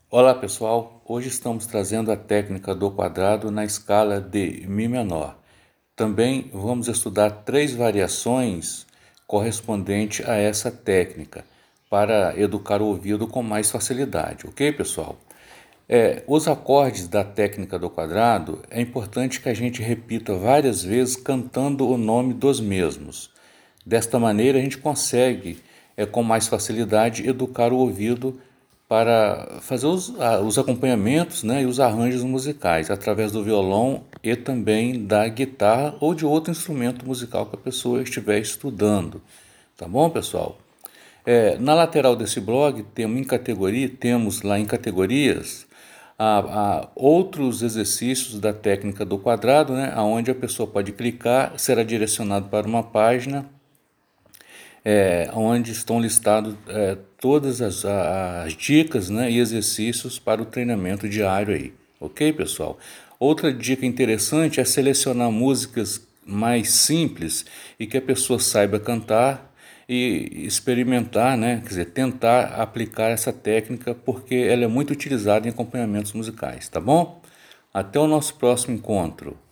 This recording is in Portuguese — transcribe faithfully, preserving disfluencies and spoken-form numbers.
Olá pessoal, hoje estamos trazendo a técnica do quadrado na escala de Mi menor. Também vamos estudar três variações correspondentes a essa técnica para educar o ouvido com mais facilidade, ok pessoal? É, os acordes da técnica do quadrado é importante que a gente repita várias vezes cantando o nome dos mesmos. Desta maneira a gente consegue, é, com mais facilidade, educar o ouvido para fazer os, os acompanhamentos, né, e os arranjos musicais através do violão e também da guitarra ou de outro instrumento musical que a pessoa estiver estudando. Tá bom, pessoal? É, na lateral desse blog temos em categoria, temos lá em categorias a, a outros exercícios da técnica do quadrado, né, onde a pessoa pode clicar, será direcionado para uma página é, onde estão listados é, todas as, as dicas, né, e exercícios para o treinamento diário aí, ok pessoal? Outra dica interessante é selecionar músicas mais simples e que a pessoa saiba cantar e experimentar, né, quer dizer, tentar aplicar essa técnica porque ela é muito utilizada em acompanhamentos musicais, tá bom? Até o nosso próximo encontro.